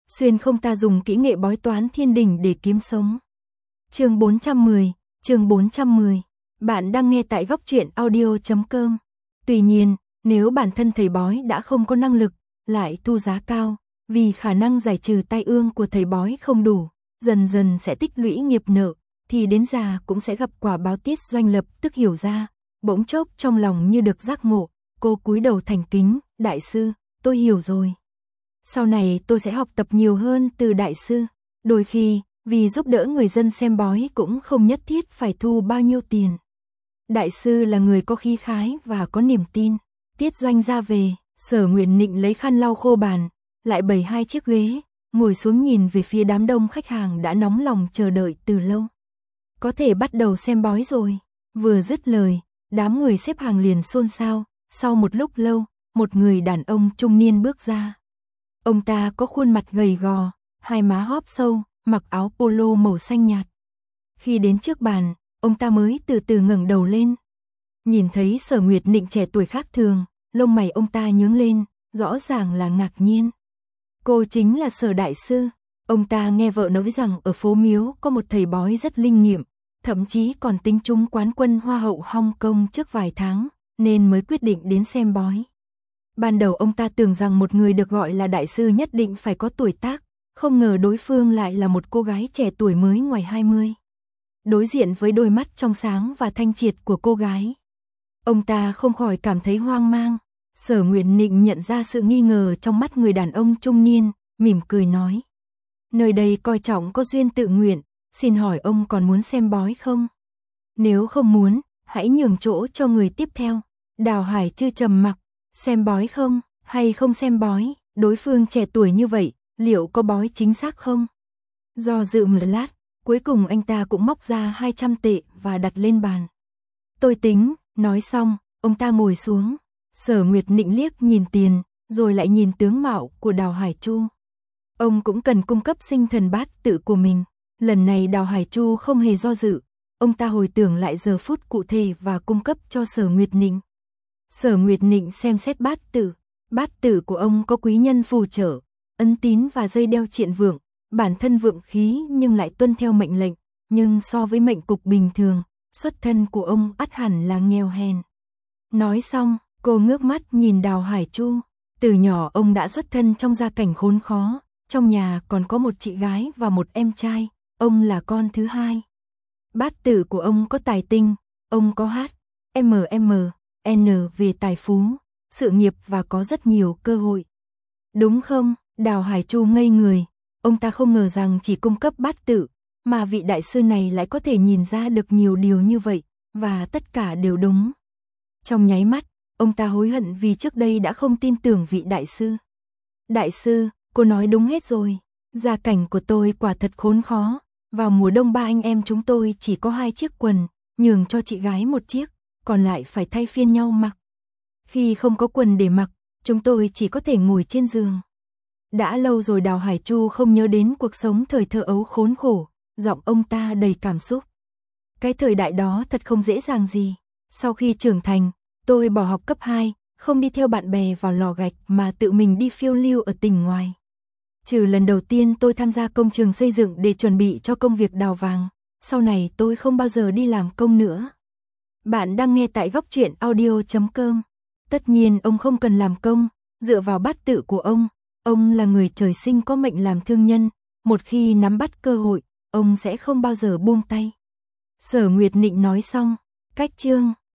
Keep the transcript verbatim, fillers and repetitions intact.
xuyên không ta dùng kỹ nghệ bói toán thiên đình để kiếm sống. Chương bốn trăm mười, chương bốn trăm mười. Bạn đang nghe tại góc truyện audio chấm com. Tuy nhiên, nếu bản thân thầy bói đã không có năng lực, lại thu giá cao, vì khả năng giải trừ tai ương của thầy bói không đủ, dần dần sẽ tích lũy nghiệp nợ, thì đến già cũng sẽ gặp quả báo. Tiết Doanh lập tức hiểu ra, bỗng chốc trong lòng như được giác ngộ, cô cúi đầu thành kính, đại sư, tôi hiểu rồi. Sau này tôi sẽ học tập nhiều hơn từ đại sư, đôi khi, vì giúp đỡ người dân xem bói cũng không nhất thiết phải thu bao nhiêu tiền. Đại sư là người có khí khái và có niềm tin. Tiết Doanh ra về, Sở Nguyệt Nịnh lấy khăn lau khô bàn, lại bày hai chiếc ghế, ngồi xuống nhìn về phía đám đông khách hàng đã nóng lòng chờ đợi từ lâu. Có thể bắt đầu xem bói rồi. Vừa dứt lời, đám người xếp hàng liền xôn xao. Sau một lúc lâu, một người đàn ông trung niên bước ra. Ông ta có khuôn mặt gầy gò, hai má hóp sâu, mặc áo polo màu xanh nhạt. Khi đến trước bàn, ông ta mới từ từ ngẩng đầu lên. Nhìn thấy Sở Nguyệt Nịnh trẻ tuổi khác thường, lông mày ông ta nhướng lên, rõ ràng là ngạc nhiên. Cô chính là Sở đại sư. Ông ta nghe vợ nói rằng ở phố Miếu có một thầy bói rất linh nghiệm, thậm chí còn tính trúng quán quân Hoa hậu Hong Kong trước vài tháng, nên mới quyết định đến xem bói. Ban đầu ông ta tưởng rằng một người được gọi là đại sư nhất định phải có tuổi tác, không ngờ đối phương lại là một cô gái trẻ tuổi mới ngoài hai mươi. Đối diện với đôi mắt trong sáng và thanh triệt của cô gái, ông ta không khỏi cảm thấy hoang mang. Sở Nguyệt Nịnh nhận ra sự nghi ngờ trong mắt người đàn ông trung niên, mỉm cười nói. Nơi đây coi trọng có duyên tự nguyện, xin hỏi ông còn muốn xem bói không? Nếu không muốn, hãy nhường chỗ cho người tiếp theo. Đào Hải Trư trầm mặc, xem bói không, hay không xem bói, đối phương trẻ tuổi như vậy, liệu có bói chính xác không? Do dự một lát, cuối cùng anh ta cũng móc ra hai trăm tệ và đặt lên bàn. Tôi tính, nói xong, ông ta ngồi xuống. Sở Nguyệt Nịnh liếc nhìn tiền, rồi lại nhìn tướng mạo của Đào Hải Chu. Ông cũng cần cung cấp sinh thần bát tự của mình. Lần này Đào Hải Chu không hề do dự, ông ta hồi tưởng lại giờ phút cụ thể và cung cấp cho Sở Nguyệt Nịnh. Sở Nguyệt Nịnh xem xét bát tự. Bát tự của ông có quý nhân phù trợ, ấn tín và dây đeo triện vượng, bản thân vượng khí nhưng lại tuân theo mệnh lệnh, nhưng so với mệnh cục bình thường, xuất thân của ông ắt hẳn là nghèo hèn. Nói xong, cô ngước mắt nhìn Đào Hải Chu. Từ nhỏ ông đã xuất thân trong gia cảnh khốn khó, trong nhà còn có một chị gái và một em trai, ông là con thứ hai. Bát tự của ông có tài tinh, ông có H, M M, N về tài phú, sự nghiệp và có rất nhiều cơ hội. Đúng không? Đào Hải Chu ngây người, ông ta không ngờ rằng chỉ cung cấp bát tự, mà vị đại sư này lại có thể nhìn ra được nhiều điều như vậy, và tất cả đều đúng. Trong nháy mắt, ông ta hối hận vì trước đây đã không tin tưởng vị đại sư. Đại sư, cô nói đúng hết rồi, gia cảnh của tôi quả thật khốn khó, vào mùa đông ba anh em chúng tôi chỉ có hai chiếc quần, nhường cho chị gái một chiếc, còn lại phải thay phiên nhau mặc. Khi không có quần để mặc, chúng tôi chỉ có thể ngồi trên giường. Đã lâu rồi Đào Hải Chu không nhớ đến cuộc sống thời thơ ấu khốn khổ, giọng ông ta đầy cảm xúc. Cái thời đại đó thật không dễ dàng gì. Sau khi trưởng thành, tôi bỏ học cấp hai, không đi theo bạn bè vào lò gạch mà tự mình đi phiêu lưu ở tỉnh ngoài. Trừ lần đầu tiên tôi tham gia công trường xây dựng để chuẩn bị cho công việc đào vàng, sau này tôi không bao giờ đi làm công nữa. Bạn đang nghe tại góc truyện audio chấm com. Tất nhiên ông không cần làm công, dựa vào bát tự của ông, ông là người trời sinh có mệnh làm thương nhân, một khi nắm bắt cơ hội, ông sẽ không bao giờ buông tay. Sở Nguyệt Nịnh nói xong, cách chương.